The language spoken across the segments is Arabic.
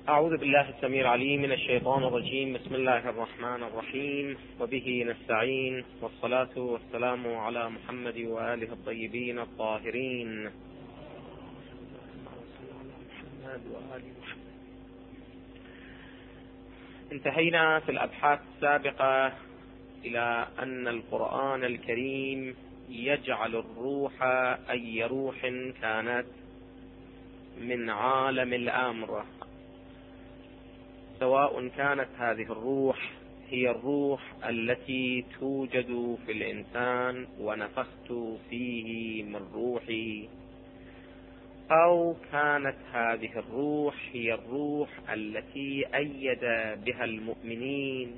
أعوذ بالله السميع العليم من الشيطان الرجيم. بسم الله الرحمن الرحيم، وبه نستعين، والصلاة والسلام على محمد وآله الطيبين الطاهرين. انتهينا في الأبحاث السابقة إلى أن القرآن الكريم يجعل الروح أي روح كانت من عالم الأمر، سواء كانت هذه الروح هي الروح التي توجد في الإنسان ونفخت فيه من روحي، أو كانت هذه الروح هي الروح التي أيد بها المؤمنين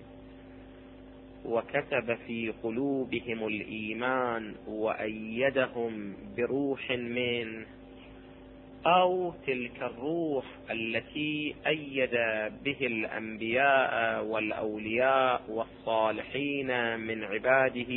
وكتب في قلوبهم الإيمان وأيدهم بروح منه، أو تلك الروح التي أيد به الأنبياء والأولياء والصالحين من عباده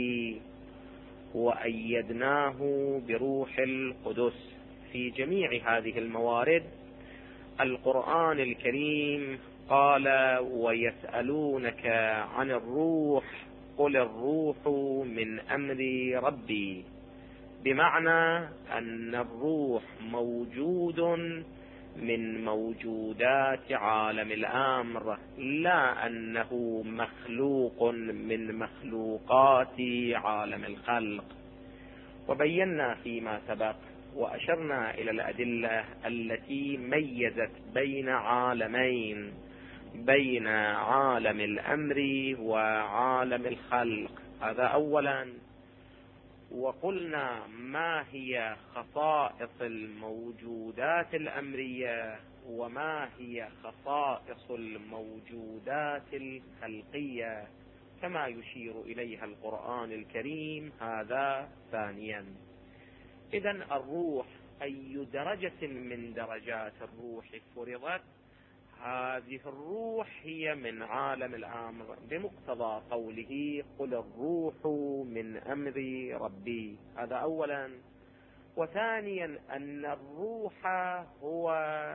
وأيدناه بروح القدس. في جميع هذه الموارد القرآن الكريم قال: ويسألونك عن الروح قل الروح من أمر ربي، بمعنى أن الروح موجود من موجودات عالم الأمر، لا أنه مخلوق من مخلوقات عالم الخلق. وبينا فيما سبق وأشرنا إلى الأدلة التي ميزت بين عالمين، بين عالم الأمر وعالم الخلق. هذا أولا. وقلنا ما هي خصائص الموجودات الأمرية وما هي خصائص الموجودات الخلقية كما يشير إليها القرآن الكريم. هذا ثانيا. إذن الروح أي درجة من درجات الروح فرضت، هذه الروح هي من عالم الأمر بمقتضى قوله: قل الروح من أمر ربي. هذا أولا. وثانيا أن الروح هو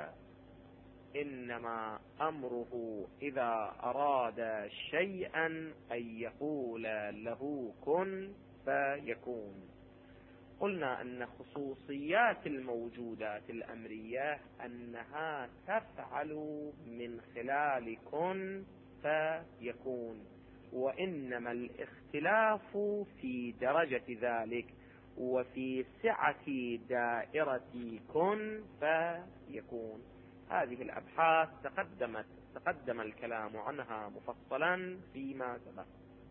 إنما أمره إذا أراد شيئا أن يقول له كن فيكون. قلنا أن خصوصيات الموجودات الأمرية أنها تفعل من خلال كن فيكون، وإنما الاختلاف في درجة ذلك وفي سعة دائرة كن فيكون. هذه الأبحاث تقدم الكلام عنها مفصلا فيما سبق،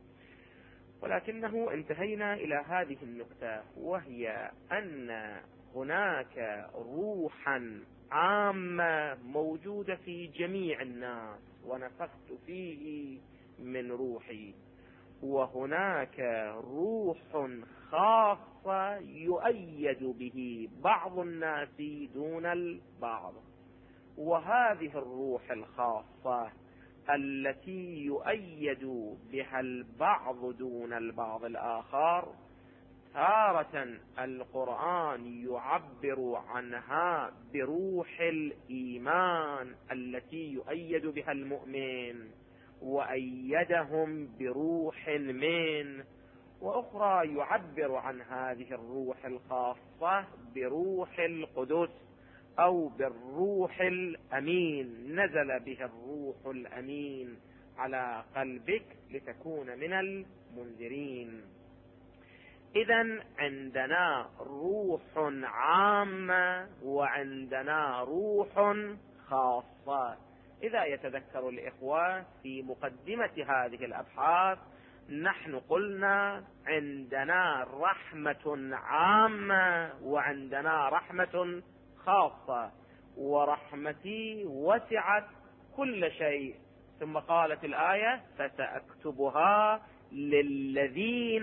ولكنه انتهينا إلى هذه النقطة، وهي أن هناك روحا عامة موجودة في جميع الناس ونفخت فيه من روحي، وهناك روح خاصة يؤيد به بعض الناس دون البعض. وهذه الروح الخاصة التي يؤيد بها البعض دون البعض الآخر، تارة القرآن يعبر عنها بروح الإيمان التي يؤيد بها المؤمن وأيدهم بروح منه، وأخرى يعبر عن هذه الروح الخاصة بروح القدس أو بالروح الأمين، نزل به الروح الأمين على قلبك لتكون من المنذرين. إذن عندنا روح عامة وعندنا روح خاصة. إذا يتذكر الإخوة في مقدمة هذه الأبحاث نحن قلنا عندنا رحمة عامة وعندنا رحمة خاصة، ورحمتي وسعت كل شيء. ثم قالت الآية: فسأكتبها للذين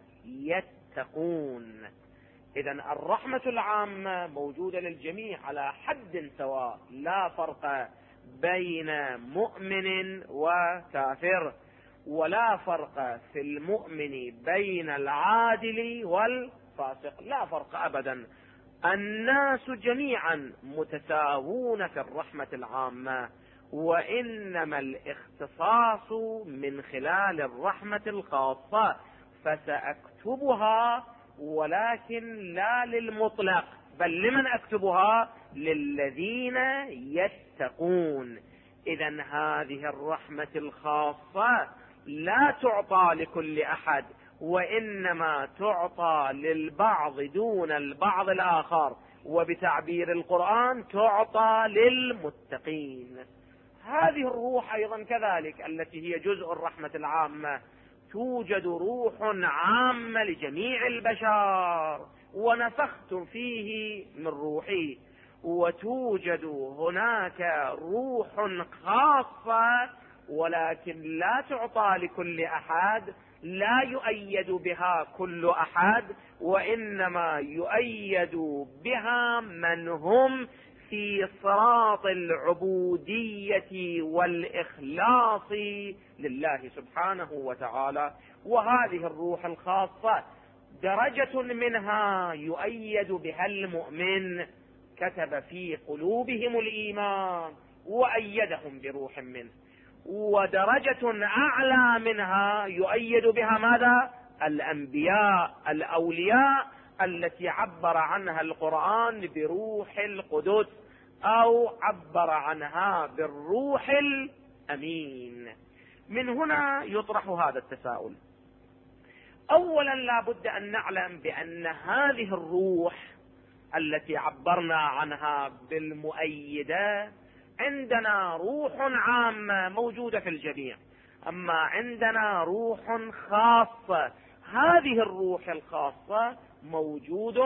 يتقون. إذن الرحمة العامة موجودة للجميع على حد سواء، لا فرق بين مؤمن وكافر، ولا فرق في المؤمن بين العادل والفاسق، لا فرق أبدا. الناس جميعا متساوون في الرحمة العامة، وإنما الاختصاص من خلال الرحمة الخاصة، فسأكتبها ولكن لا للمطلق، بل لمن أكتبها؟ للذين يتقون. إذن هذه الرحمة الخاصة لا تعطى لكل أحد، وإنما تعطى للبعض دون البعض الآخر، وبتعبير القرآن تعطى للمتقين. هذه الروح أيضا كذلك التي هي جزء الرحمة العامة، توجد روح عامة لجميع البشر ونفخت فيه من روحي، وتوجد هناك روح خاصة ولكن لا تعطى لكل أحد، لا يؤيد بها كل أحد، وإنما يؤيد بها من هم في صراط العبودية والإخلاص لله سبحانه وتعالى. وهذه الروح الخاصة درجة منها يؤيد بها المؤمن، كتب في قلوبهم الإيمان وأيدهم بروح منه، ودرجة أعلى منها يؤيد بها ماذا؟ الأنبياء الأولياء التي عبر عنها القرآن بروح القدس، أو عبر عنها بالروح الأمين. من هنا يطرح هذا التساؤل. أولا لا بد أن نعلم بأن هذه الروح التي عبرنا عنها بالمؤيدة، عندنا روح عامة موجودة في الجميع، أما عندنا روح خاصة. هذه الروح الخاصة موجود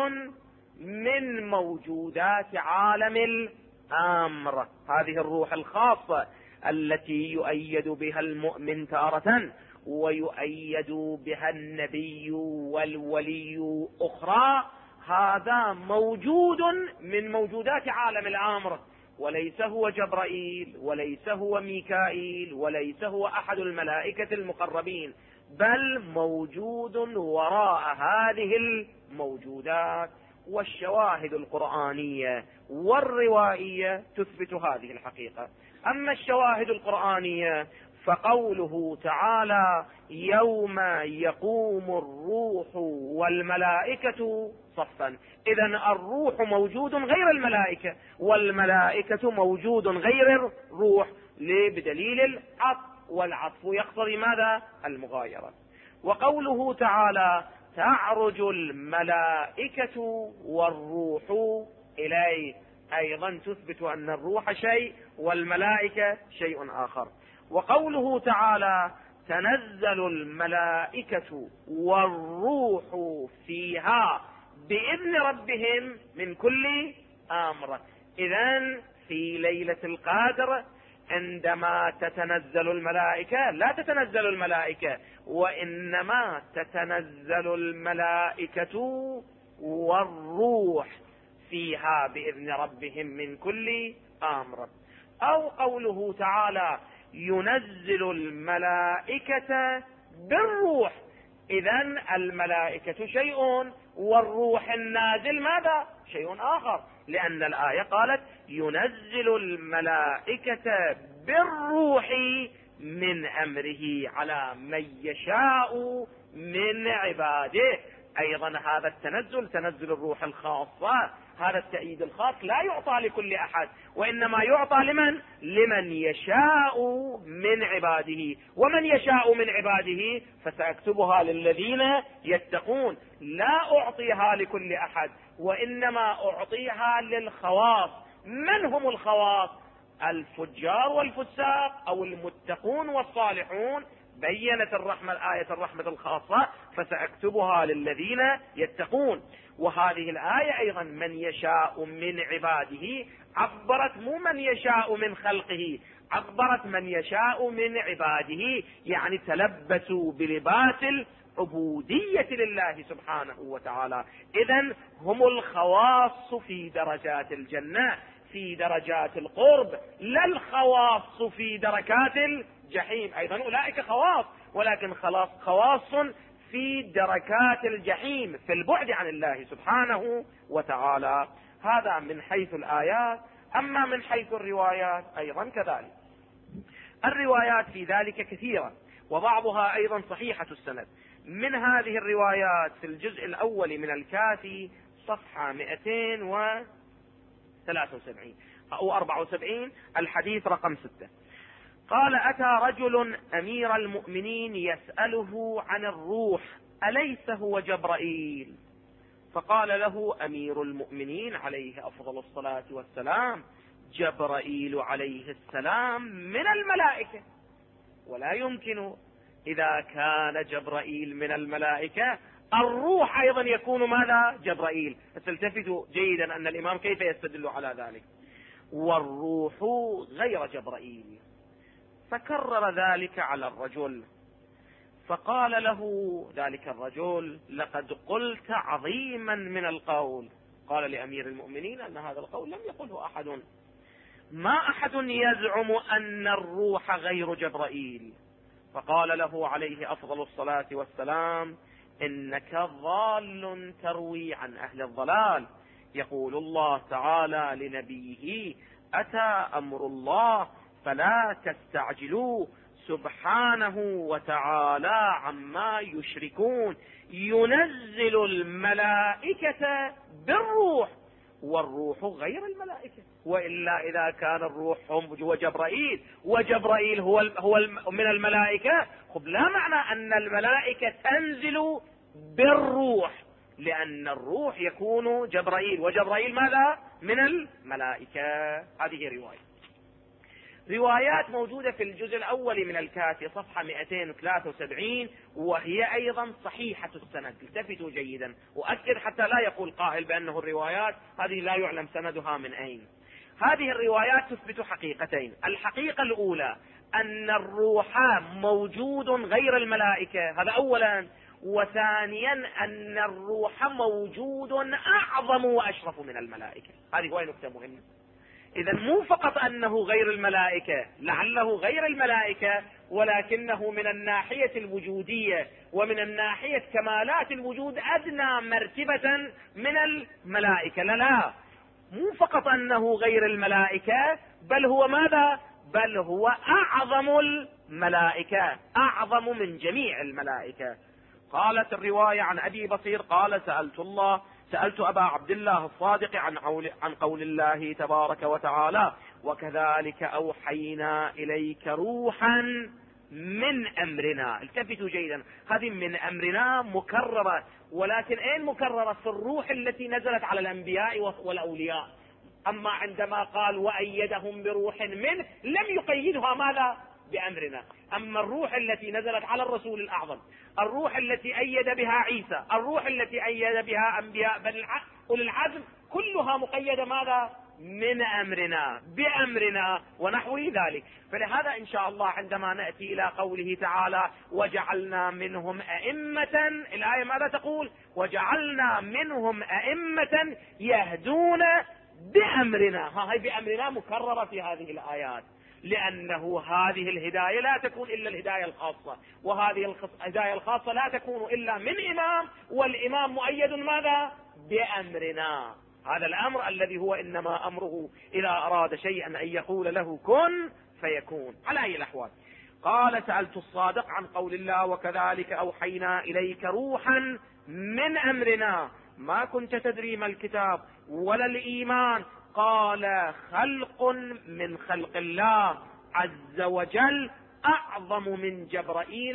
من موجودات عالم الأمر، هذه الروح الخاصة التي يؤيد بها المؤمن تارة ويؤيد بها النبي والولي أخرى، هذا موجود من موجودات عالم الأمر، وليس هو جبرائيل وليس هو ميكائيل وليس هو أحد الملائكة المقربين، بل موجود وراء هذه الموجودات. والشواهد القرآنية والروائية تثبت هذه الحقيقة. أما الشواهد القرآنية فقوله تعالى: يوم يقوم الروح والملائكة صفا. إذن الروح موجود غير الملائكة، والملائكة موجود غير الروح، بدليل العطف، والعطف يقتضي ماذا؟ المغايرة. وقوله تعالى: تعرج الملائكة والروح إليه، أيضا تثبت أن الروح شيء والملائكة شيء آخر. وقوله تعالى: تنزل الملائكة والروح فيها بإذن ربهم من كل أمر. إذن في ليلة القدر عندما تتنزل الملائكة لا تتنزل الملائكة، وإنما تتنزل الملائكة والروح فيها بإذن ربهم من كل أمر. أو قوله تعالى: ينزل الملائكة بالروح. إذن الملائكة شيء والروح النازل ماذا؟ شيء آخر، لأن الآية قالت: ينزل الملائكة بالروح من أمره على من يشاء من عباده. أيضا هذا التنزل تنزل الروح الخاصة، هذا التأييد الخاص لا يعطى لكل أحد، وإنما يعطى لمن يشاء من عباده. ومن يشاء من عباده فسأكتبها للذين يتقون، لا أعطيها لكل أحد، وإنما أعطيها للخواص. من هم الخواص؟ الفجار والفساق، أو المتقون والصالحون. بينت آية الرحمة الخاصة: فسأكتبها للذين يتقون. وهذه الآية أيضا من يشاء من عباده، عبرت مو من يشاء من خلقه، عبرت من يشاء من عباده، يعني تلبسوا بلباس العبودية لله سبحانه وتعالى. إذن هم الخواص في درجات الجنة، في درجات القرب، لا الخواص في دركات الجحيم. أيضا أولئك خواص، ولكن خواص في دركات الجحيم، في البعد عن الله سبحانه وتعالى. هذا من حيث الآيات. أما من حيث الروايات أيضا كذلك، الروايات في ذلك كثيرة، وبعضها أيضا صحيحة السند. من هذه الروايات في الجزء الأول من الكافي صفحة 273 أو 74 الحديث رقم 6. قال: أتى رجل أمير المؤمنين يسأله عن الروح أليس هو جبرائيل؟ فقال له أمير المؤمنين عليه أفضل الصلاة والسلام: جبرائيل عليه السلام من الملائكة، ولا يمكن إذا كان جبرائيل من الملائكة الروح أيضا يكون ماذا؟ جبرائيل. تلتفتوا جيدا أن الإمام كيف يستدل على ذلك: والروح غير جبرائيل. فكرر ذلك على الرجل، فقال له ذلك الرجل: لقد قلت عظيما من القول. قال لأمير المؤمنين أن هذا القول لم يقله أحد، ما أحد يزعم أن الروح غير جبرائيل. فقال له عليه أفضل الصلاة والسلام: إنك ضال تروي عن أهل الضلال. يقول الله تعالى لنبيه: أتى أمر الله فلا تستعجلوه سبحانه وتعالى عما يشركون، ينزل الملائكة بالروح، والروح غير الملائكة. وإلا إذا كان الروح هو جبرائيل وجبرائيل هو من الملائكة، خب لا معنى أن الملائكة تنزل بالروح، لأن الروح يكون جبرائيل، وجبرائيل ماذا؟ من الملائكة. هذه روايات موجودة في الجزء الأول من الكافي صفحة 273، وهي أيضا صحيحة السند. التفتوا جيدا، وأكد حتى لا يقول قائل بأنه الروايات هذه لا يعلم سندها من أين. هذه الروايات تثبت حقيقتين: الحقيقة الأولى أن الروح موجود غير الملائكة، هذا أولا، وثانيا أن الروح موجود أعظم وأشرف من الملائكة. هذه هو نقطة مهمة. إذا مو فقط أنه غير الملائكة، لعله غير الملائكة ولكنه من الناحية الوجودية ومن الناحية كمالات الوجود أدنى مرتبة من الملائكة. لا، مو فقط أنه غير الملائكة، بل هو ماذا؟ بل هو أعظم الملائكة، أعظم من جميع الملائكة. قالت الرواية عن أبي بصير قال: سألت أبا عبد الله الصادق عن قول الله تبارك وتعالى: وكذلك أوحينا إليك روحا من أمرنا. التفتوا جيدا، هذه من أمرنا مكررة، ولكن أين مكررة؟ في الروح التي نزلت على الأنبياء والأولياء. أما عندما قال وأيدهم بروح منه لم يقيدها ماذا؟ بأمرنا. أما الروح التي نزلت على الرسول الأعظم، الروح التي أيد بها عيسى، الروح التي أيد بها أنبياء أولي العزم، كلها مقيدة ماذا؟ من أمرنا، بأمرنا ونحو ذلك. فلهذا إن شاء الله عندما نأتي إلى قوله تعالى: وجعلنا منهم أئمة، الآية ماذا تقول؟ وجعلنا منهم أئمة يهدون بأمرنا. هاي بأمرنا مكررة في هذه الآيات، لأنه هذه الهداية لا تكون إلا الهداية الخاصة، وهذه الهداية الخاصة لا تكون إلا من إمام، والإمام مؤيد ماذا؟ بأمرنا. هذا الأمر الذي هو إنما أمره إذا أراد شيئا أن يقول له كن فيكون. على أي الأحوال، قال: سألت الصادق عن قول الله: وكذلك أوحينا إليك روحا من أمرنا ما كنت تدري ما الكتاب ولا الإيمان. قال: خلق من خلق الله عز وجل أعظم من جبرائيل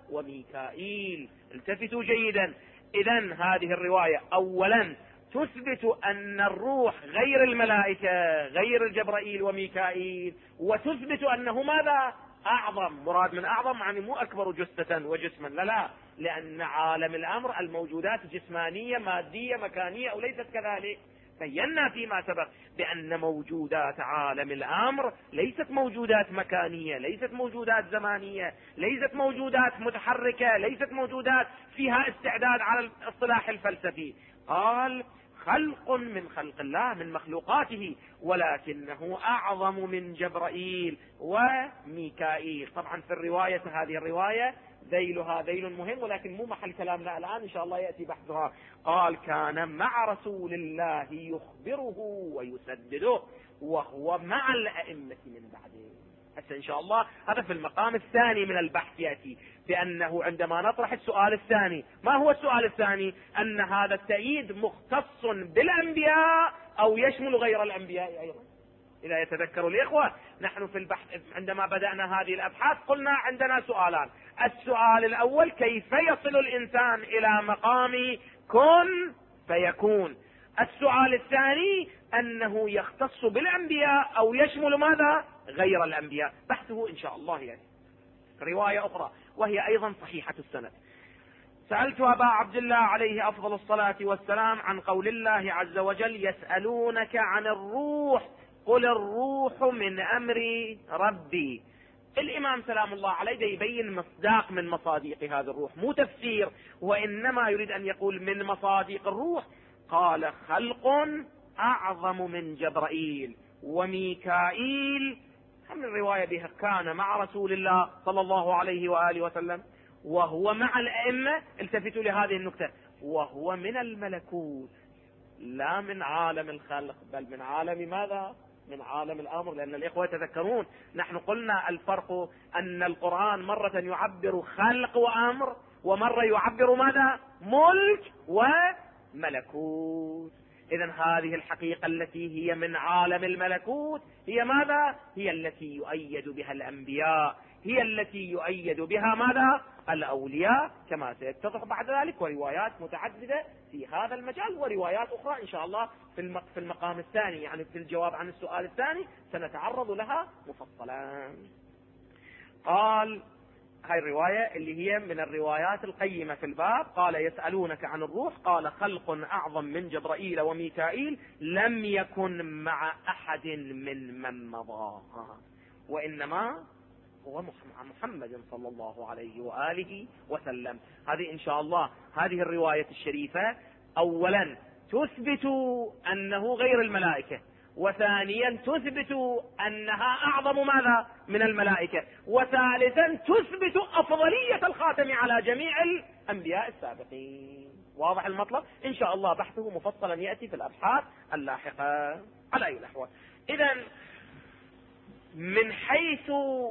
وميكائيل. التفتوا جيدا. إذن هذه الرواية أولا تثبت أن الروح غير الملائكة، غير جبرائيل وميكائيل، وتثبت أنه ماذا؟ أعظم. مراد من أعظم يعني مو أكبر جثة وجسما، لا، لأن عالم الأمر الموجودات جسمانية مادية مكانية، أو ليست كذلك. بينا فيما سبق بأن موجودات عالم الأمر ليست موجودات مكانية، ليست موجودات زمانية، ليست موجودات متحركة، ليست موجودات فيها استعداد على الاصطلاح الفلسفي. قال: خلق من خلق الله، من مخلوقاته، ولكنه أعظم من جبرائيل وميكائيل. طبعا في الرواية، هذه الرواية ذيلها ذيل مهم، ولكن مو محل كلامنا الآن، إن شاء الله يأتي بحثها. قال: كان مع رسول الله يخبره ويسدده، وهو مع الأئمة من بعده. هسه إن شاء الله هذا في المقام الثاني من البحث يأتي بأنه عندما نطرح السؤال الثاني، ما هو السؤال الثاني؟ أن هذا التأييد مختص بالأنبياء أو يشمل غير الأنبياء أيضا. إذا يتذكر الإخوة نحن في البحث عندما بدأنا هذه الأبحاث قلنا عندنا سؤالان. السؤال الأول كيف يصل الإنسان إلى مقام كن فيكون. السؤال الثاني أنه يختص بالأنبياء أو يشمل ماذا؟ غير الأنبياء. بحثه إن شاء الله يعني رواية أخرى وهي أيضا صحيحة السند. سألت أبا عبد الله عليه أفضل الصلاة والسلام عن قول الله عز وجل يسألونك عن الروح قل الروح من أمر ربي. الإمام سلام الله عليه يبين مصداق من مصاديق هذا الروح، مو تفسير، وإنما يريد أن يقول من مصاديق الروح. قال خلق أعظم من جبرائيل وميكائيل. هم الرواية بها كان مع رسول الله صلى الله عليه وآله وسلم وهو مع الأئمة. التفتوا لهذه النكتة، وهو من الملكوت لا من عالم الخلق بل من عالم ماذا؟ من عالم الأمر. لأن الإخوة يتذكرون نحن قلنا الفرق أن القرآن مرة يعبر خلق وأمر ومرة يعبر ماذا؟ ملك وملكوت. إذن هذه الحقيقة التي هي من عالم الملكوت هي ماذا؟ هي التي يؤيد بها الأنبياء، هي التي يؤيد بها ماذا؟ الأولياء، كما سيتضح بعد ذلك، وروايات متعددة في هذا المجال وروايات أخرى إن شاء الله في المقام الثاني، يعني في الجواب عن السؤال الثاني سنتعرض لها مفصلا. قال هاي الرواية اللي هي من الروايات القيمة في الباب. قال يسألونك عن الروح قال خلق أعظم من جبرائيل وميكائيل لم يكن مع أحد من مضى، وإنما هو محمد صلى الله عليه وآله وسلم. هذه إن شاء الله هذه الرواية الشريفة أولا تثبت أنه غير الملائكة، وثانيا تثبت أنها أعظم ماذا؟ من الملائكة، وثالثا تثبت أفضلية الخاتم على جميع الأنبياء السابقين. واضح المطلب؟ إن شاء الله بحثه مفصلا يأتي في الأبحاث اللاحقة. على أي الأحوال إذن من حيث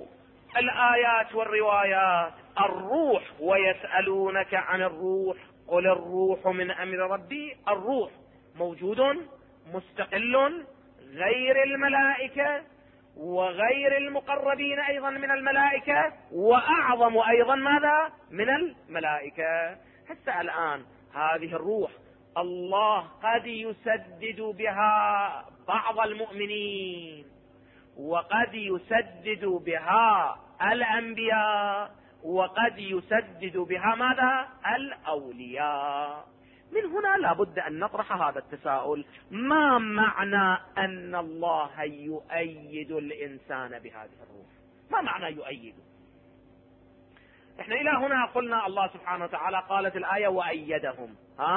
الآيات والروايات الروح ويسألونك عن الروح قل الروح من أمر ربي، الروح موجود مستقل غير الملائكة وغير المقربين أيضا من الملائكة وأعظم أيضا ماذا؟ من الملائكة. هسه الآن هذه الروح الله قد يسدد بها بعض المؤمنين وقد يسدد بها الأنبياء وقد يسدد بها ماذا؟ الأولياء. من هنا لابد أن نطرح هذا التساؤل: ما معنى أن الله يؤيد الإنسان بهذه الروح؟ ما معنى يؤيد؟ احنا إلى هنا قلنا الله سبحانه وتعالى قالت الآية وأيدهم،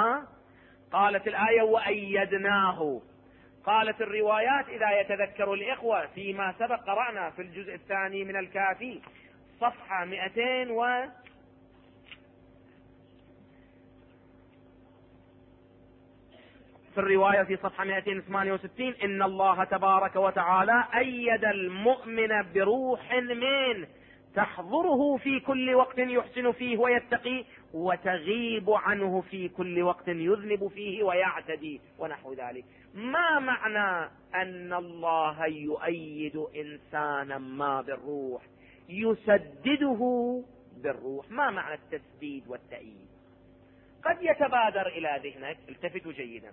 قالت الآية وأيدناه، قالت الروايات إذا يتذكر الإخوة فيما سبق قرأنا في الجزء الثاني من الكافي صفحة 200 في الرواية في صفحة 268 إن الله تبارك وتعالى أيد المؤمن بروح من تحضره في كل وقت يحسن فيه ويتقي وتغيب عنه في كل وقت يذنب فيه ويعتدي ونحو ذلك. ما معنى أن الله يؤيد إنسانا ما بالروح؟ يسدده بالروح. ما معنى التسديد والتأييد؟ قد يتبادر إلى ذهنك، التفتوا جيدا،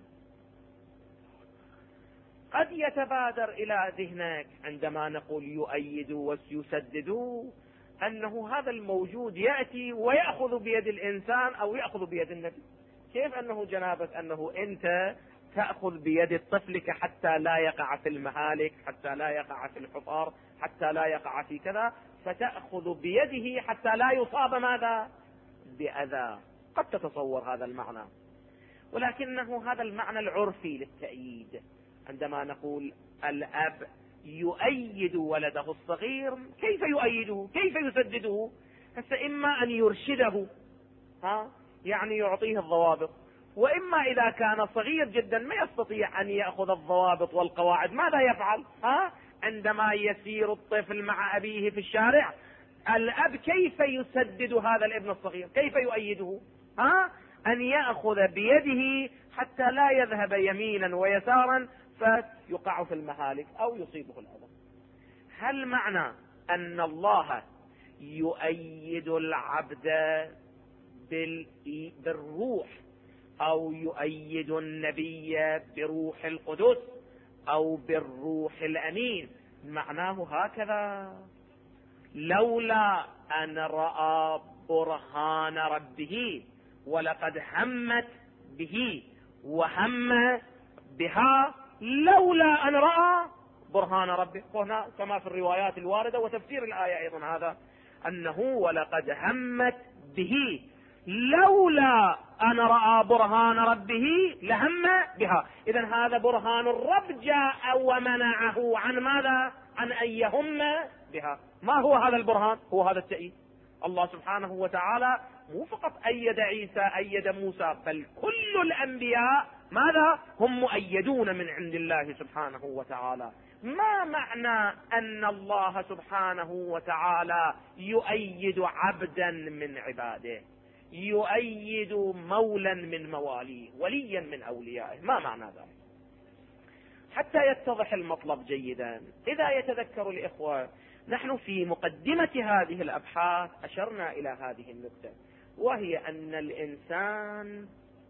قد يتبادر إلى ذهنك عندما نقول يؤيد ويسدد أنه هذا الموجود يأتي ويأخذ بيد الإنسان أو يأخذ بيد النبي. كيف أنه جنابة أنه أنت تأخذ بيد طفلك حتى لا يقع في المهالك، حتى لا يقع في الحفار، حتى لا يقع في كذا، فتأخذ بيده حتى لا يصاب ماذا؟ بأذى. قد تتصور هذا المعنى، ولكنه هذا المعنى العرفي للتأييد. عندما نقول الأب يؤيد ولده الصغير، كيف يؤيده؟ كيف يسدده؟ هسه إما أن يرشده، يعني يعطيه الضوابط، وإما إذا كان صغير جدا ما يستطيع أن يأخذ الضوابط والقواعد ماذا يفعل؟ عندما يسير الطفل مع أبيه في الشارع، الأب كيف يسدد هذا الابن الصغير؟ كيف يؤيده؟ أن يأخذ بيده حتى لا يذهب يمينا ويسارا فيقع في المهالك أو يصيبه الأذى. هل معنى أن الله يؤيد العبد بالروح أو يؤيد النبي بروح القدس أو بالروح الأمين معناه هكذا؟ لولا أن رأى برهان ربه ولقد همت به وهم بها لولا أن رأى برهان ربه. هنا كما في الروايات الواردة وتفسير الآية أيضا هذا، أنه ولقد همت به لولا أن رأى برهان ربه لهم بها. إذن هذا برهان الرب جاء ومنعه عن ماذا؟ عن أن يهم بها. ما هو هذا البرهان؟ هو هذا التأييد. الله سبحانه وتعالى مو فقط أيد عيسى أيد موسى، بل كل الأنبياء ماذا؟ هم مؤيدون من عند الله سبحانه وتعالى. ما معنى أن الله سبحانه وتعالى يؤيد عبدا من عباده، يؤيد مولا من مواليه، وليا من أوليائه؟ ما معنى ذلك؟ حتى يتضح المطلب جيدا، إذا يتذكر الإخوة نحن في مقدمة هذه الأبحاث أشرنا إلى هذه النقطة، وهي أن الإنسان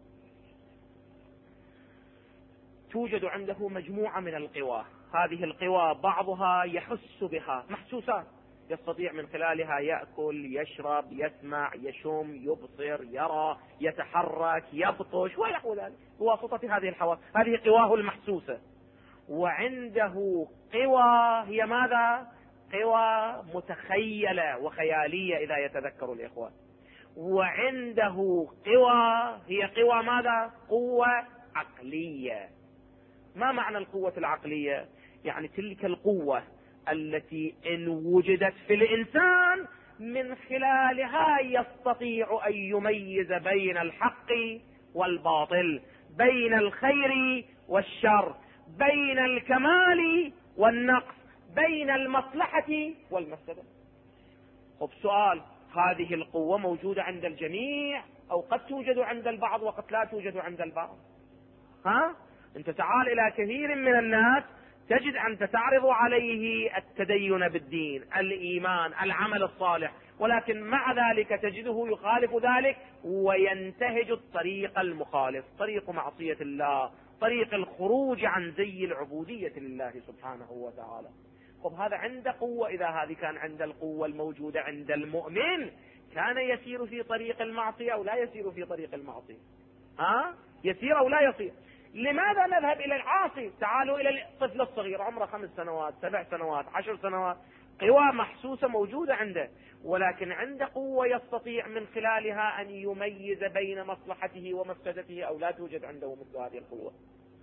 توجد عنده مجموعة من القوى. هذه القوى بعضها يحس بها، محسوسات، يستطيع من خلالها يأكل، يشرب، يسمع، يشم، يبصر، يرى، يتحرك، يبطش ونحو ذلك بواسطة هذه الحواس. هذه قواه المحسوسة. وعنده قوى هي ماذا؟ قوى متخيلة وخيالية إذا يتذكر الإخوة. وعنده قوى هي قوى ماذا؟ قوة عقلية. ما معنى القوة العقلية؟ يعني تلك القوة التي إن وجدت في الإنسان من خلالها يستطيع أن يميز بين الحق والباطل، بين الخير والشر، بين الكمال والنقص، بين المصلحة والمفسدة. طب سؤال، هذه القوة موجودة عند الجميع أو قد توجد عند البعض وقد لا توجد عند البعض؟ أنت تعال إلى كثير من الناس تجد أنت تعرض عليه التدين بالدين، الإيمان، العمل الصالح، ولكن مع ذلك تجده يخالف ذلك وينتهج الطريق المخالف، طريق معصية الله، طريق الخروج عن زي العبودية لله سبحانه وتعالى. طب هذا عند قوة. إذا هذه كان عند القوة الموجودة عند المؤمن كان يسير في طريق المعصية أو لا يسير في طريق المعصية؟ يسير أو لا يسير؟ لماذا نذهب إلى العاصي؟ تعالوا إلى الطفل الصغير عمره 5 سنوات 7 سنوات 10 سنوات، قوى محسوسة موجودة عنده، ولكن عنده قوة يستطيع من خلالها أن يميز بين مصلحته ومفسدته أو لا توجد عنده مثل هذه القوة؟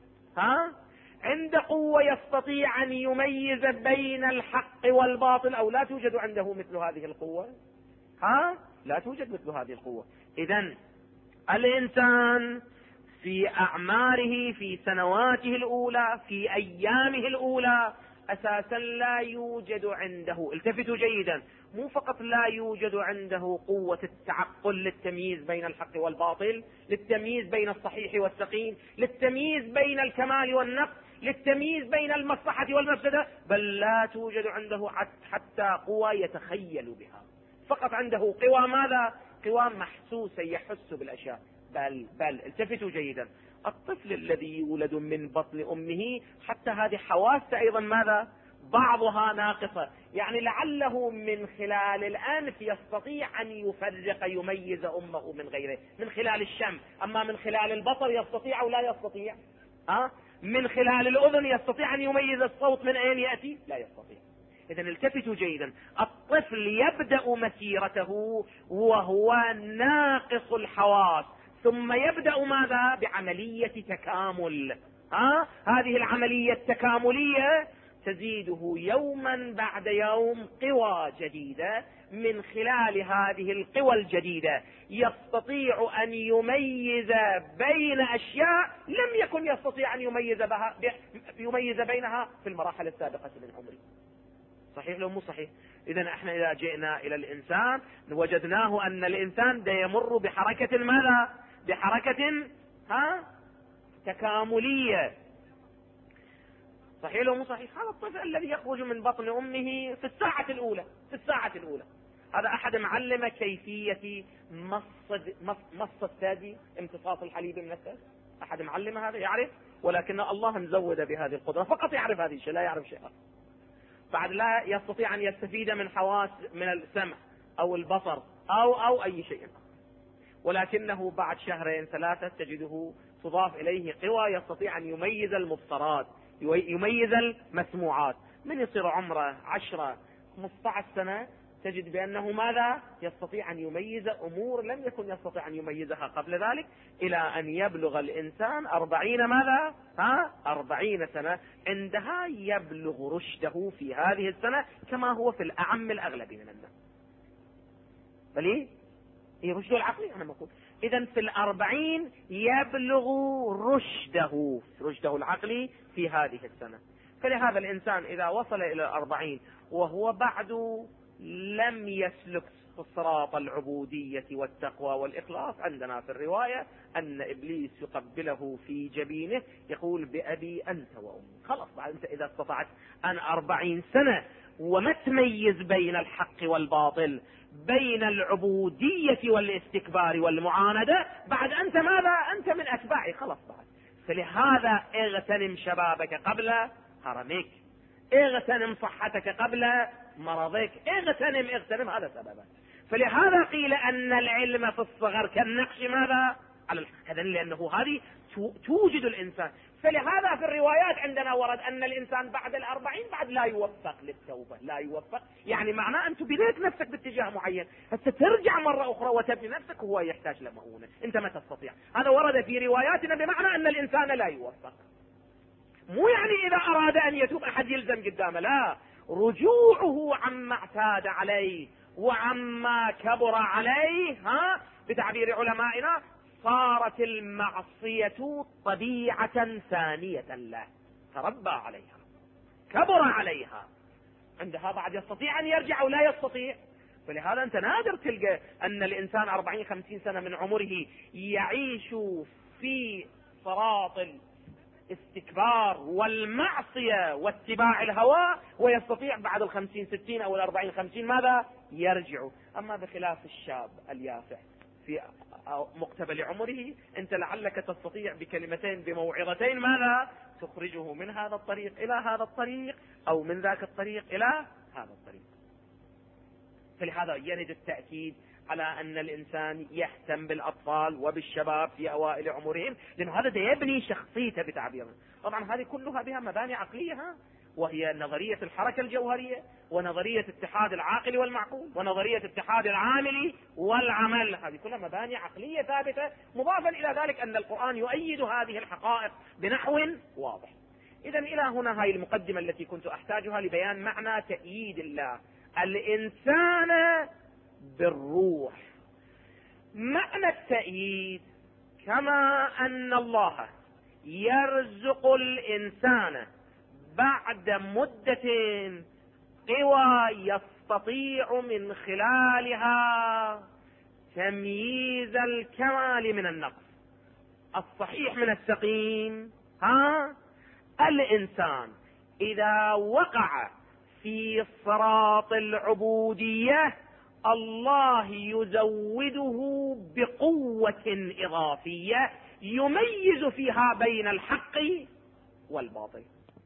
عنده قوة يستطيع أن يميز بين الحق والباطل أو لا توجد عنده مثل هذه القوة؟ لا توجد مثل هذه القوة. إذن الإنسان في أعماره، في سنواته الأولى، في أيامه الأولى، أساسا لا يوجد عنده، التفتوا جيدا، مو فقط لا يوجد عنده قوة التعقل للتمييز بين الحق والباطل، للتمييز بين الصحيح والسقيم، للتمييز بين الكمال والنقص، للتمييز بين المصلحة والمفسدة، بل لا توجد عنده حتى قوة يتخيل بها. فقط عنده قوى ماذا؟ قوى محسوسة يحس بالأشياء. بل التفتوا جيدا، الطفل الذي يولد من بطن أمه حتى هذه حواسه أيضا ماذا؟ بعضها ناقصة، يعني لعله من خلال الأنف يستطيع أن يفرق يميز أمه من غيره من خلال الشم، أما من خلال البصر يستطيع أو لا يستطيع؟ من خلال الأذن يستطيع أن يميز الصوت من أين يأتي؟ لا يستطيع. إذن التفتوا جيدا، الطفل يبدأ مسيرته وهو ناقص الحواس، ثم يبدأ ماذا؟ بعملية تكامل. هذه العملية التكاملية تزيده يوما بعد يوم قوى جديدة، من خلال هذه القوى الجديدة يستطيع أن يميز بين أشياء لم يكن يستطيع أن يميز بينها في المراحل السابقة من عمره. صحيح لو مو صحيح؟ إذن احنا إذا جئنا إلى الإنسان وجدناه أن الإنسان ده يمر بحركة ماذا؟ بحركة تكاملية. صحيح لو مو صحيح؟ هذا الطفل الذي يخرج من بطن أمه في الساعة الأولى، هذا أحد معلمة كيفية مص الثدي، امتصاص الحليب من الثدي. أحد معلمة هذا يعرف، ولكن الله مزود بهذه القدرة، فقط يعرف هذه الشيء، لا يعرف شيء آخر. بعد لا يستطيع أن يستفيد من حواس، من السمع أو البصر أو أي شيء، ولكنه بعد شهرين ثلاثة تجده تضاف إليه قوى يستطيع أن يميز المبصرات، يميز المسموعات. من يصير عمره 10 15 سنة تجد بأنه ماذا؟ يستطيع أن يميز أمور لم يكن يستطيع أن يميزها قبل ذلك، إلى أن يبلغ الإنسان 40 ماذا؟ 40 سنة، عندها يبلغ رشده في هذه السنة كما هو في الأعم الأغلب من الناس. بل إيه رشده العقلي أنا أقول. إذن في 40 يبلغ رشده العقلي في هذه السنة. فلهذا الإنسان إذا وصل إلى 40 وهو بعد لم يسلك صراط العبودية والتقوى والإخلاص، عندنا في الرواية أن إبليس يقبله في جبينه يقول بأبي أنت وأمي. خلاص بعد أنت إذا استطعت أن 40 سنة وما تميز بين الحق والباطل، بين العبودية والاستكبار والمعاندة، بعد أنت ماذا؟ أنت من أتباعي خلاص بعد. فلهذا اغتنم شبابك قبل هرمك، اغتنم صحتك قبل مرضك، اغتنم هذا سببه. فلهذا قيل أن العلم في الصغر كالنقش ماذا؟ على الحق، لأنه هذه توجد الإنسان. فلهذا في الروايات عندنا ورد أن الإنسان بعد 40 بعد لا يوفق للتوبة، لا يوفق، يعني معناه أنت بنيت نفسك باتجاه معين، حتى ترجع مرة أخرى وتبني نفسك هو يحتاج لمؤونة، أنت ما تستطيع. هذا ورد في رواياتنا بمعنى أن الإنسان لا يوفق. مو يعني إذا أراد أن يتوب أحد يلزم قدامه، لا، رجوعه عما اعتاد عليه وعما كبر عليه، بتعبير علمائنا صارت المعصية طبيعة ثانية له، تربى عليها، كبر عليها، عندها بعد يستطيع أن يرجع ولا يستطيع. فلهذا أنت نادر تلقى أن الإنسان 40-50 سنة من عمره يعيش في صراط الاستكبار والمعصية واتباع الهوى، ويستطيع بعد 50-60 أو 40-50 ماذا؟ يرجع. أما بخلاف الشاب اليافع في مقتبل عمره، أنت لعلك تستطيع بكلمتين بموعظتين ماذا؟ تخرجه من هذا الطريق إلى هذا الطريق، أو من ذاك الطريق إلى هذا الطريق. فلهذا يرد التأكيد على أن الإنسان يهتم بالأطفال وبالشباب في أوائل عمرهم، لأنه هذا يبني شخصيته بتعبيره. طبعا هذه كلها بها مباني عقلية، وهي نظرية الحركة الجوهرية، ونظرية اتحاد العاقل والمعقول، ونظرية اتحاد العامل والعمل. هذه كلها مباني عقلية ثابتة، مضافا إلى ذلك أن القرآن يؤيد هذه الحقائق بنحو واضح. إذا إلى هنا هاي المقدمة التي كنت أحتاجها لبيان معنى تأييد الله الإنسان بالروح. معنى التأييد كما أن الله يرزق الإنسان بعد مدة قوى يستطيع من خلالها تمييز الكمال من النقص، الصحيح من السقيم. الإنسان إذا وقع في صراط العبودية الله يزوده بقوة إضافية يميز فيها بين الحق والباطل.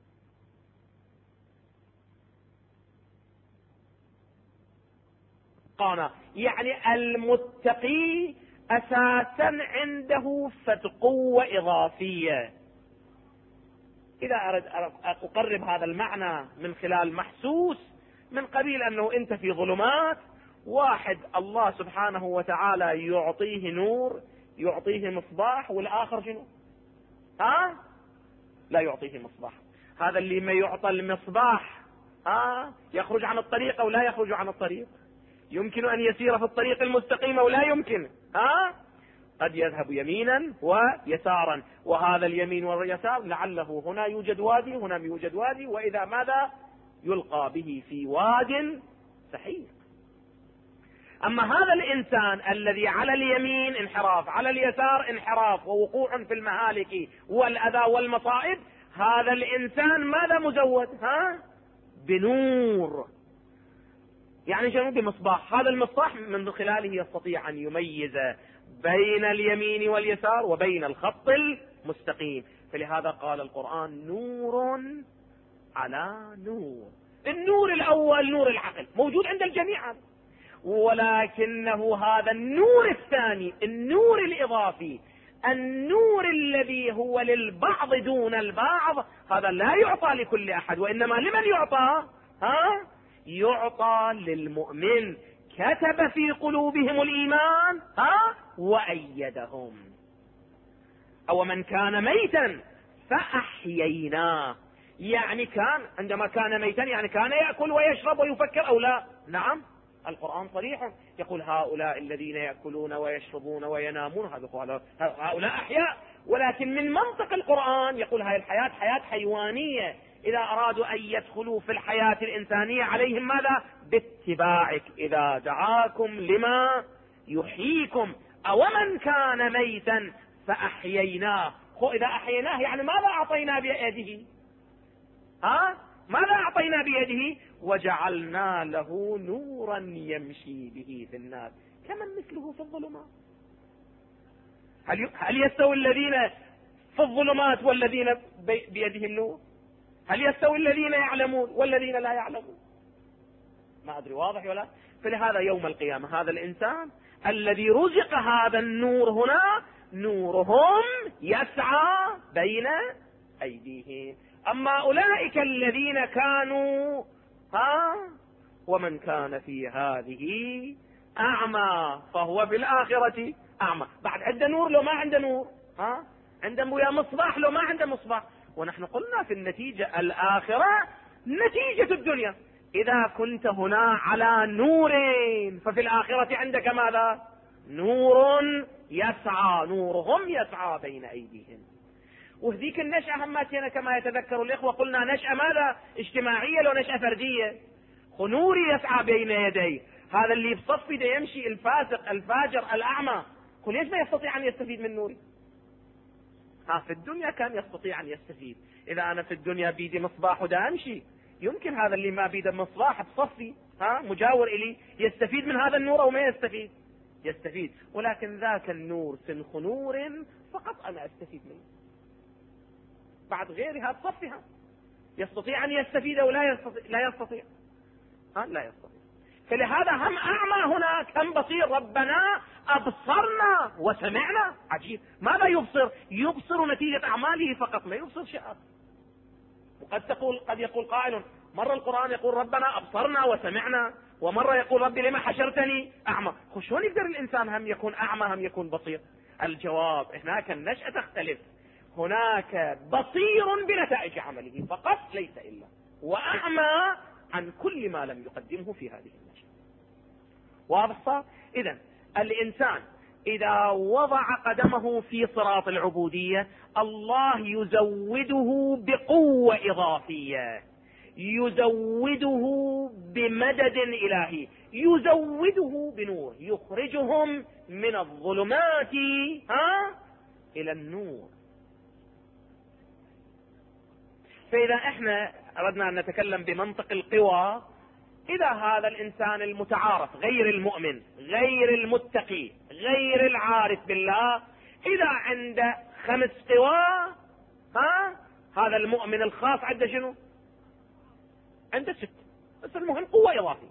يعني المتقي أساسا عنده قوة إضافية. إذا أرد أقرب هذا المعنى من خلال محسوس، من قبيل أنه أنت في ظلمات، واحد الله سبحانه وتعالى يعطيه نور، يعطيه مصباح، والآخر شنو؟ لا يعطيه مصباح. هذا اللي ما يعطى المصباح يخرج عن الطريق أو لا يخرج عن الطريق؟ يمكن أن يسير في الطريق المستقيم أو لا يمكن؟ قد يذهب يمينا ويسارا، وهذا اليمين واليسار لعله هنا يوجد وادي، هنا يوجد وادي، وإذا ماذا يلقى به في واد سحيق. أما هذا الإنسان الذي على اليمين انحراف، على اليسار انحراف ووقوع في المهالك والأذى والمصائب، هذا الإنسان ماذا مزود؟ بنور، يعني شنو؟ بمصباح. هذا المصباح من خلاله يستطيع أن يميز بين اليمين واليسار وبين الخط المستقيم. فلهذا قال القرآن نور على نور. النور الأول نور العقل موجود عند الجميع، ولكنه هذا النور الثاني، النور الإضافي، النور الذي هو للبعض دون البعض، هذا لا يعطى لكل أحد، وإنما لمن يعطى؟ يعطى للمؤمن، كتب في قلوبهم الإيمان وأيدهم. أو من كان ميتا فأحييناه، يعني كان عندما كان ميتا يعني كان يأكل ويشرب ويفكر أو لا؟ نعم، القرآن صريح يقول هؤلاء الذين يأكلون ويشربون وينامون هؤلاء أحياء، ولكن من منطق القرآن يقول هاي الحياة حياة حيوانية، إذا أرادوا أن يدخلوا في الحياة الإنسانية عليهم ماذا؟ باتباعك إذا دعاكم لما يحييكم. أو من كان ميتا فأحييناه، إذا أحييناه يعني ماذا أعطينا بيده؟ ماذا أعطينا بيده؟ وجعلنا له نورا يمشي به في الناس كمن مثله في الظلمات. هل يستوي الذين في الظلمات والذين بيدهم النور؟ هل يستوي الذين يعلمون والذين لا يعلمون؟ ما أدري واضح ولا؟ فلهذا يوم القيامة هذا الإنسان الذي رزق هذا النور هنا نورهم يسعى بين أيديهم. أما أولئك الذين كانوا ومن كان في هذه أعمى فهو في الآخرة أعمى. بعد عنده نور لو ما عنده نور؟ عنده مصباح لو ما عنده مصباح؟ ونحن قلنا في النتيجة الآخرة نتيجة الدنيا. إذا كنت هنا على نور ففي الآخرة عندك ماذا؟ نور يسعى، نورهم يسعى بين أيديهم. وهذيك النشأة هماتنا كما يتذكر الإخوة قلنا نشأة ماذا؟ اجتماعية لو نشأة فردية. نوري يسعى بين يديه، هذا اللي بصفي ده يمشي الفاسق الفاجر الأعمى، قل ليش ما يستطيع أن يستفيد من نوري؟ في الدنيا كان يستطيع أن يستفيد. إذا أنا في الدنيا بيدي مصباح ودا أمشي، يمكن هذا اللي ما بيده مصباح بصفي مجاور إلي يستفيد من هذا النور أو ما يستفيد؟ يستفيد. ولكن ذاك النور سنخ نور فقط أنا أستفيد منه، بعد غيرها بصفها يستطيع أن يستفيد أو لا يستطيع؟ لا يستطيع. لا يستطيع. فلهذا هم أعمى هناك هم بصير. ربنا أبصرنا وسمعنا. عجيب، ماذا يبصر؟ يبصر نتيجة أعماله فقط، لا يبصر شيء آخر. قد يقول قائل مرة القرآن يقول ربنا أبصرنا وسمعنا، ومرة يقول ربي لما حشرتني أعمى. شلون يقدر الإنسان هم يكون أعمى هم يكون بصير؟ الجواب هناك النشأة تختلف، هناك بصير بنتائج عمله فقط ليس إلا، وأعمى عن كل ما لم يقدمه في هذه النشأة. واضح صار؟ إذن الإنسان إذا وضع قدمه في صراط العبودية الله يزوده بقوة إضافية، يزوده بمدد إلهي، يزوده بنور يخرجهم من الظلمات إلى النور. فإذا احنا أردنا أن نتكلم بمنطق القوى، إذا هذا الإنسان المتعارف غير المؤمن غير المتقي غير العارف بالله إذا عنده 5 قوى، هذا المؤمن الخاص عنده شنو؟ عنده 6، بس المهم قوة إضافية.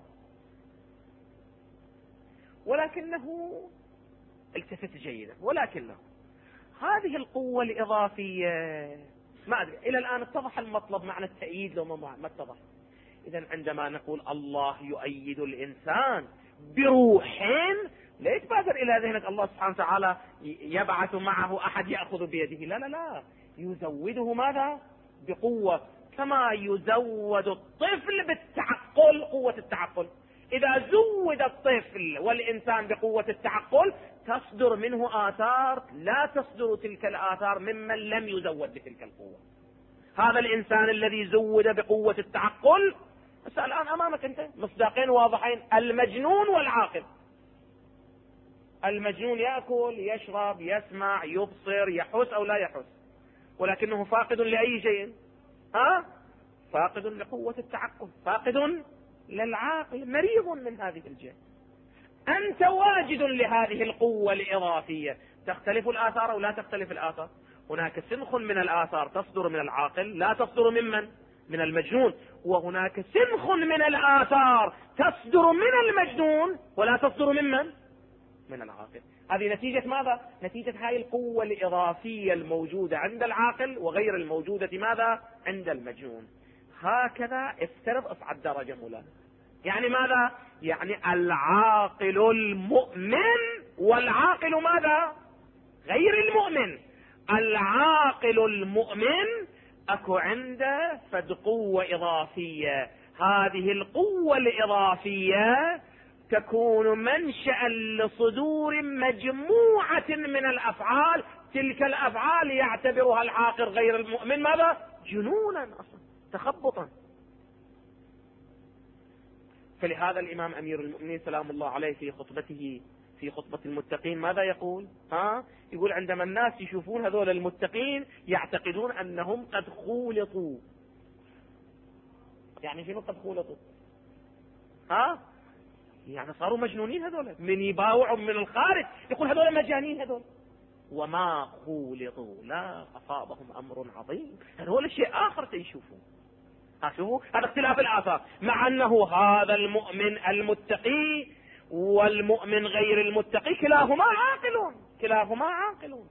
ولكنه التفت جيدا، ولكنه هذه القوة الإضافية ما أدري إلى الآن اتضح المطلب معنى التأييد لو ما اتضح. إذن عندما نقول الله يؤيد الإنسان بروحين لا يتبادر إلى ذهنك الله سبحانه وتعالى يبعث معه أحد يأخذ بيده، لا لا لا، يزوده ماذا؟ بقوة. كما يزود الطفل بالتعقل، قوة التعقل. إذا زود الطفل والإنسان بقوة التعقل تصدر منه آثار لا تصدر تلك الآثار ممن لم يزود بتلك القوة. هذا الإنسان الذي زود بقوة التعقل، بس الآن أمامك أنت مصداقين واضحين، المجنون والعاقل. المجنون يأكل، يشرب، يسمع، يبصر، يحس أو لا يحس، ولكنه فاقد لأي شيء؟ فاقد لقوة التعقل، فاقد للعاقل، مريض من هذه الجهة. أنت واجد لهذه القوة الإضافية. تختلف الآثار أو لا تختلف الآثار؟ هناك سنخ من الآثار تصدر من العاقل لا تصدر ممن؟ من المجنون. وهناك سنخ من الآثار تصدر من المجنون ولا تصدر ممن؟ من العاقل. هذه نتيجة ماذا؟ نتيجة هاي القوة الإضافية الموجودة عند العاقل وغير الموجودة ماذا؟ عند المجنون. هكذا افترض اصعد درجة مولانا. يعني ماذا؟ يعني العاقل المؤمن والعاقل ماذا؟ غير المؤمن. العاقل المؤمن اكو عنده فد قوة اضافية، هذه القوة الاضافية تكون منشأ لصدور مجموعة من الافعال، تلك الافعال يعتبرها العاقل غير المؤمن ماذا؟ جنونا اصلا، تخبطا. فلهذا الامام امير المؤمنين سلام الله عليه في خطبته في خطبة المتقين ماذا يقول؟ يقول عندما الناس يشوفون هذول المتقين يعتقدون انهم قد خولطوا. يعني شنو قد خولطوا؟ يعني صاروا مجنونين هذول، من يباوعوا من الخارج يقول هذول مجانين هذول. وما خولطوا، لا اصابهم امر عظيم، هذول شيء اخر سيشوفون. شوفوا هذا اختلاف الآثار، مع أنه هذا المؤمن المتقي والمؤمن غير المتقي كلاهما عاقلون، كلاهما عاقلون،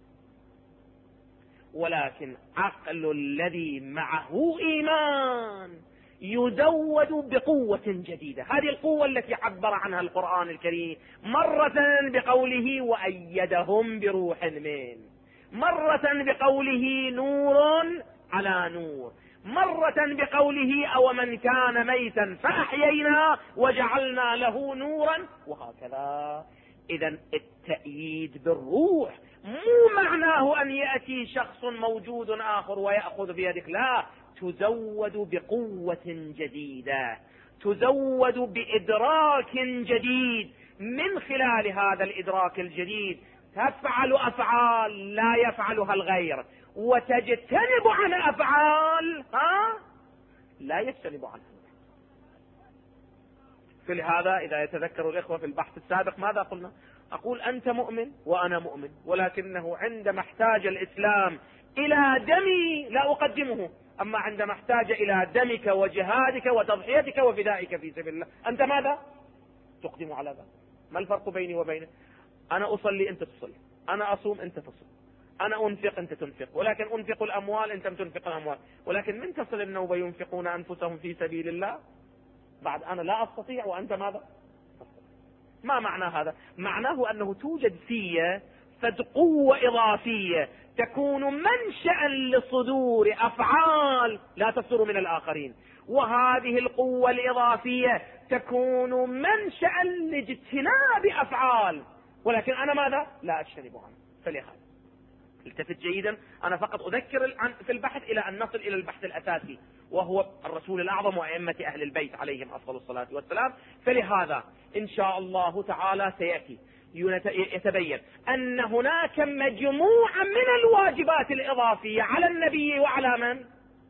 ولكن عقل الذي معه إيمان يزود بقوة جديدة. هذه القوة التي عبر عنها القرآن الكريم مرة بقوله وأيدهم بروح منه، مرة بقوله نور على نور، مرة بقوله أو من كان ميتا فأحيينا وجعلنا له نورا، وهكذا. إذن التأييد بالروح مو معناه أن يأتي شخص موجود آخر ويأخذ بيدك، لا، تزود بقوة جديدة، تزود بإدراك جديد، من خلال هذا الإدراك الجديد تفعل أفعال لا يفعلها الغير، وتجتنب عن أفعال لا يجتنب عنها. فلهذا إذا يتذكر الإخوة في البحث السابق ماذا قلنا؟ أقول أنت مؤمن وأنا مؤمن، ولكنه عندما احتاج الإسلام إلى دمي لا أقدمه، أما عندما احتاج إلى دمك وجهادك وتضحيتك وفدائك في سبيل الله أنت ماذا تقدم على ذلك؟ ما الفرق بيني وبينك؟ أنا أصلي أنت تصلي، أنا أصوم أنت تصوم، أنا أنفق أنت تنفق، ولكن أنفق الأموال أنت تنفق الأموال، ولكن من تصل النوبة ينفقون أنفسهم في سبيل الله، بعد أنا لا أستطيع وأنت ماذا؟ ما معنى هذا؟ معناه أنه توجد فيه فد قوة إضافية تكون منشأ لصدور أفعال لا تصدر من الآخرين، وهذه القوة الإضافية تكون منشأ لاجتناب أفعال، ولكن أنا ماذا؟ لا أجتنب عنه. فلهذا التفت جيدا، أنا فقط أذكر في البحث إلى أن نصل إلى البحث الأساسي وهو الرسول الأعظم وأئمة أهل البيت عليهم أفضل الصلاة والسلام. فلهذا إن شاء الله تعالى سيأتي يتبين أن هناك مجموعة من الواجبات الإضافية على النبي وعلى من؟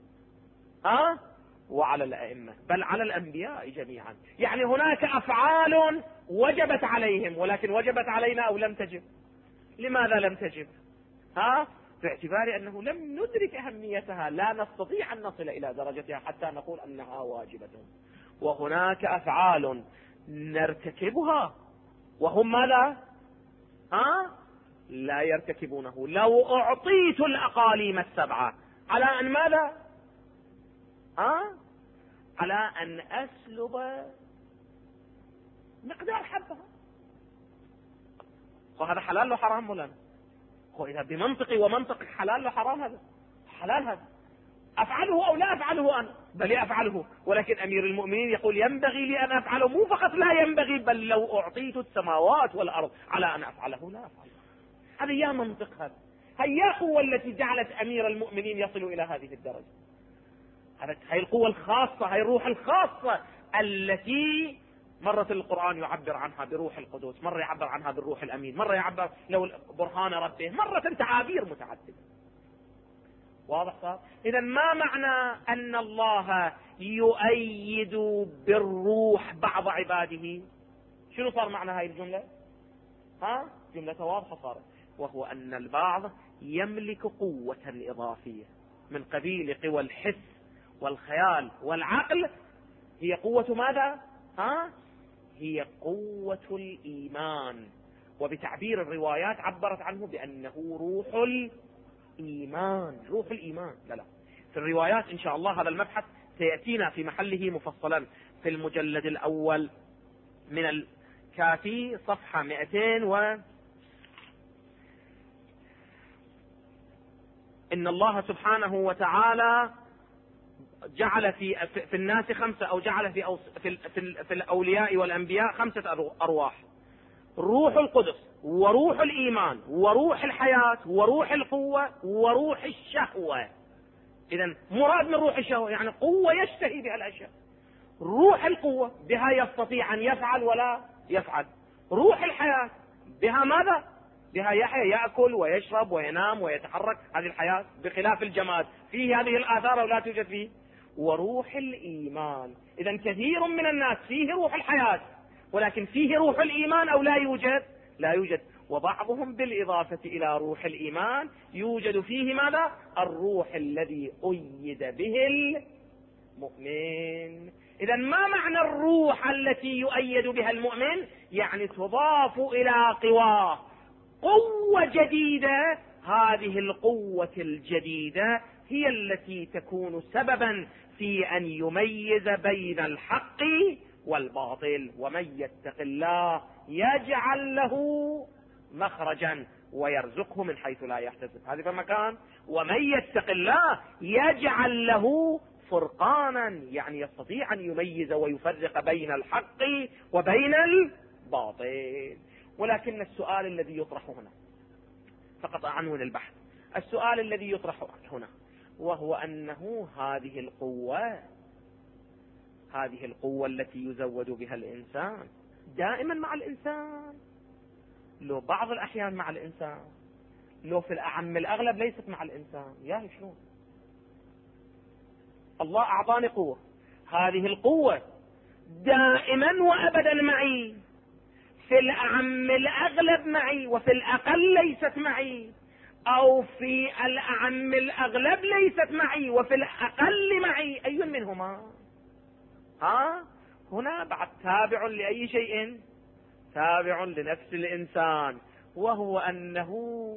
وعلى الأئمة، بل على الأنبياء جميعا. يعني هناك أفعال وجبت عليهم، ولكن وجبت علينا أو لم تجب؟ لماذا لم تجب؟ باعتبار أنه لم ندرك أهميتها، لا نستطيع أن نصل إلى درجتها حتى نقول أنها واجبة. وهناك أفعال نرتكبها وهم ماذا؟ لا يرتكبونه. لو أعطيت الأقاليم السبعة على أن ماذا؟ على أن أسلب مقدار حبها، وهذا حلال له حرام مولانا؟ هو إذا بمنطقي ومنطق حلال له حرام، هذا حلال، هذا أفعله أو لا أفعله أنا؟ بل أفعله، ولكن أمير المؤمنين يقول ينبغي لي أن أفعله، مو فقط لا ينبغي، بل لو أعطيت السماوات والأرض على أن أفعله لا أفعله. هذا يا منطق، هي قوة التي جعلت أمير المؤمنين يصل إلى هذه الدرجة. هذه القوة الخاصة، هذه الروح الخاصة التي مرة القرآن يعبر عنها بروح القدس، مرة يعبر عنها بالروح الأمين، مرة يعبر لو برهان ربه، مرة تعابير متعددة. واضح صار؟ إذا ما معنى أن الله يؤيد بالروح بعض عباده؟ شنو صار معنى هاي الجملة؟ جملة واضحة صارت، وهو أن البعض يملك قوة إضافية من قبيل قوى الحس والخيال والعقل. هي قوة ماذا؟ هي قوة الإيمان، وبتعبير الروايات عبرت عنه بأنه روح الإيمان. روح الإيمان لا في الروايات إن شاء الله هذا المبحث سيأتينا في محله مفصلا في المجلد الأول من الكافي صفحة 200 إن الله سبحانه وتعالى جعل في الناس 5، أو جعل في الأولياء والأنبياء 5 أرواح: روح القدس، وروح الإيمان، وروح الحياة، وروح القوة، وروح الشهوة. إذن مراد من روح الشهوة يعني قوة يشتهي بها الأشياء. روح القوة بها يستطيع أن يفعل ولا يفعل. روح الحياة بها ماذا؟ بها يحيى، يأكل ويشرب وينام ويتحرك، هذه الحياة، بخلاف الجماد فيه هذه الآثار أو لا توجد فيه. وروح الإيمان، إذن كثير من الناس فيه روح الحياة، ولكن فيه روح الإيمان أو لا يوجد؟ لا يوجد. وبعضهم بالإضافة إلى روح الإيمان يوجد فيه ماذا؟ الروح الذي أيد به المؤمن. إذا ما معنى الروح التي يؤيد بها المؤمن؟ يعني تضاف إلى قواه قوة جديدة. هذه القوة الجديدة هي التي تكون سببا في أن يميز بين الحق والباطل. ومن يتق الله يجعل له مخرجا ويرزقه من حيث لا يحتسب. هذه في مكان. ومن يتق الله يجعل له فرقانا، يعني يستطيع أن يميز ويفرق بين الحق وبين الباطل. ولكن السؤال الذي يطرح هنا فقط عنوان البحث، السؤال الذي يطرح هنا وهو أنه هذه القوة التي يزود بها الإنسان دائما مع الإنسان، لو بعض الأحيان مع الإنسان، لو في الأعم الأغلب ليست مع الإنسان. يا شلون؟ الله أعطاني قوة، هذه القوة دائما وأبدا معي، في الأعم الأغلب معي، وفي الأقل ليست معي، أو في الأعم الأغلب ليست معي وفي الأقل معي. أي منهما؟ هنا بعد تابع لأي شيء؟ تابع لنفس الإنسان، وهو أنه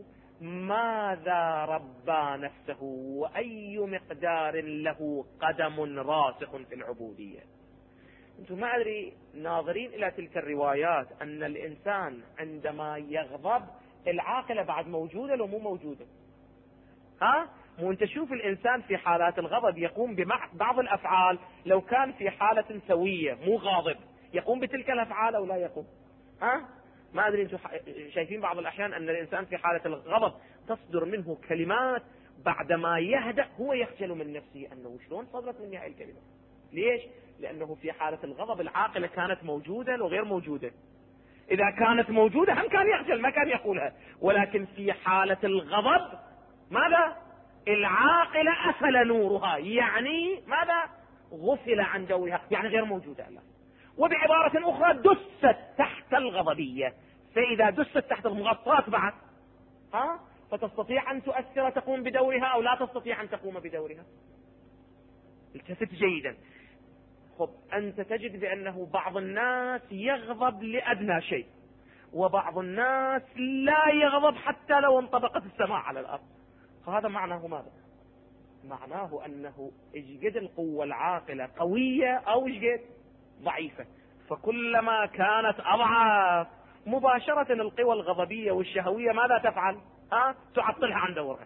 ماذا ربى نفسه وأي مقدار له قدم راسخ في العبودية. أنتم ما أدري ناظرين إلى تلك الروايات أن الإنسان عندما يغضب العاقلة بعد موجودة لو مو موجودة؟ مو أنت شوف الإنسان في حالات الغضب يقوم ببعض الأفعال، لو كان في حالة سوية مو غاضب يقوم بتلك الأفعال أو لا يقوم؟ ما أدري أنتم شايفين بعض الأحيان أن الإنسان في حالة الغضب تصدر منه كلمات بعدما يهدأ هو يخجل من نفسه أنه شلون صدرت مني هاي الكلمة. ليش؟ لأنه في حالة الغضب العاقلة كانت موجودة وغير موجودة. إذا كانت موجودة هم كان يخجل ما كان يقولها، ولكن في حالة الغضب ماذا؟ العاقلة أفل نورها، يعني ماذا؟ غفل عن جوها، يعني غير موجودة الآن. وبعبارة أخرى دست تحت الغضبية، فإذا دست تحت المغطاة بعد فتستطيع أن تؤثر تقوم بدورها أو لا تستطيع أن تقوم بدورها. التفت جيدا. أنت تجد بأنه بعض الناس يغضب لأدنى شيء، وبعض الناس لا يغضب حتى لو انطبقت السماء على الأرض. فهذا معناه ماذا؟ معناه أنه اجد القوة العاقلة قوية أو اجد ضعيفة، فكلما كانت أضعف مباشرة القوى الغضبية والشهوية ماذا تفعل؟ تعطلها عن دورها.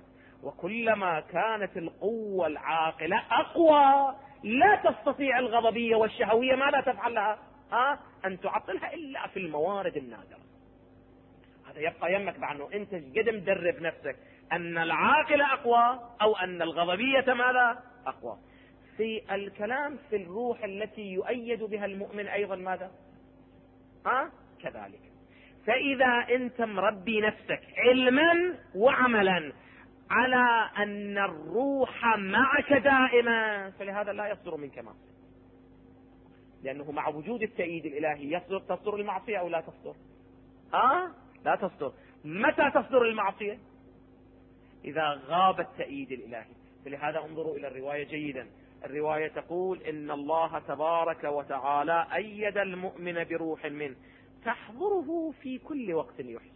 وكلما كانت القوة العاقلة أقوى لا تستطيع الغضبية والشهوية ماذا تفعل لها؟ أن تعطلها إلا في الموارد النادرة. هذا يبقى يمك بأنه أنت قد مدرب نفسك أن العاقلة أقوى أو أن الغضبية ماذا؟ أقوى. في الكلام في الروح التي يؤيد بها المؤمن أيضا ماذا؟ كذلك. فإذا أنت مربي نفسك علما وعملا على أن الروح معك دائما، فلهذا لا يصدر منك معصية، لأنه مع وجود التأييد الإلهي تصدر المعصية أو لا تصدر؟ لا تصدر. متى تصدر المعصية؟ إذا غاب التأييد الإلهي. فلهذا انظروا إلى الرواية جيدا. الرواية تقول إن الله تبارك وتعالى أيد المؤمن بروح منه تحضره في كل وقت يحسن.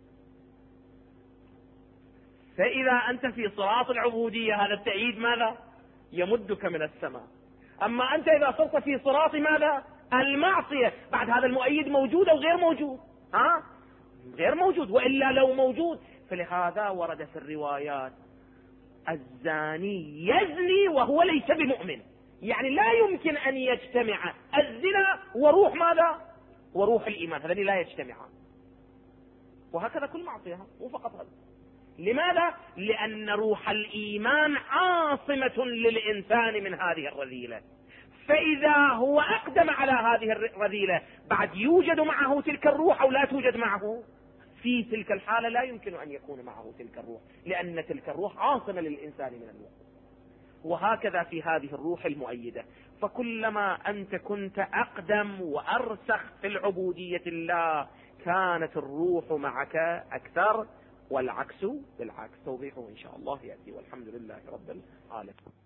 فإذا أنت في صراط العبودية هذا التأييد ماذا؟ يمدك من السماء. أما أنت إذا صرت في صراط ماذا؟ المعصية، بعد هذا المؤيد موجود أو غير موجود؟ غير موجود، وإلا لو موجود. فلهذا ورد في الروايات الزاني يزني وهو ليس بمؤمن، يعني لا يمكن أن يجتمع الزنا وروح ماذا؟ وروح الإيمان، هذين لا يجتمعان. وهكذا كل معصية، مو فقط هذا. لماذا؟ لأن روح الإيمان عاصمة للإنسان من هذه الرذيلة. فإذا هو أقدم على هذه الرذيلة بعد يوجد معه تلك الروح أو لا توجد معه، في تلك الحالة لا يمكن أن يكون معه تلك الروح، لأن تلك الروح عاصمة للإنسان من الوقوع. وهكذا في هذه الروح المؤيدة. فكلما أنت كنت أقدم وأرسخ في العبودية الله كانت الروح معك أكثر، والعكس بالعكس. توضيحه إن شاء الله يأتي، والحمد لله رب العالمين.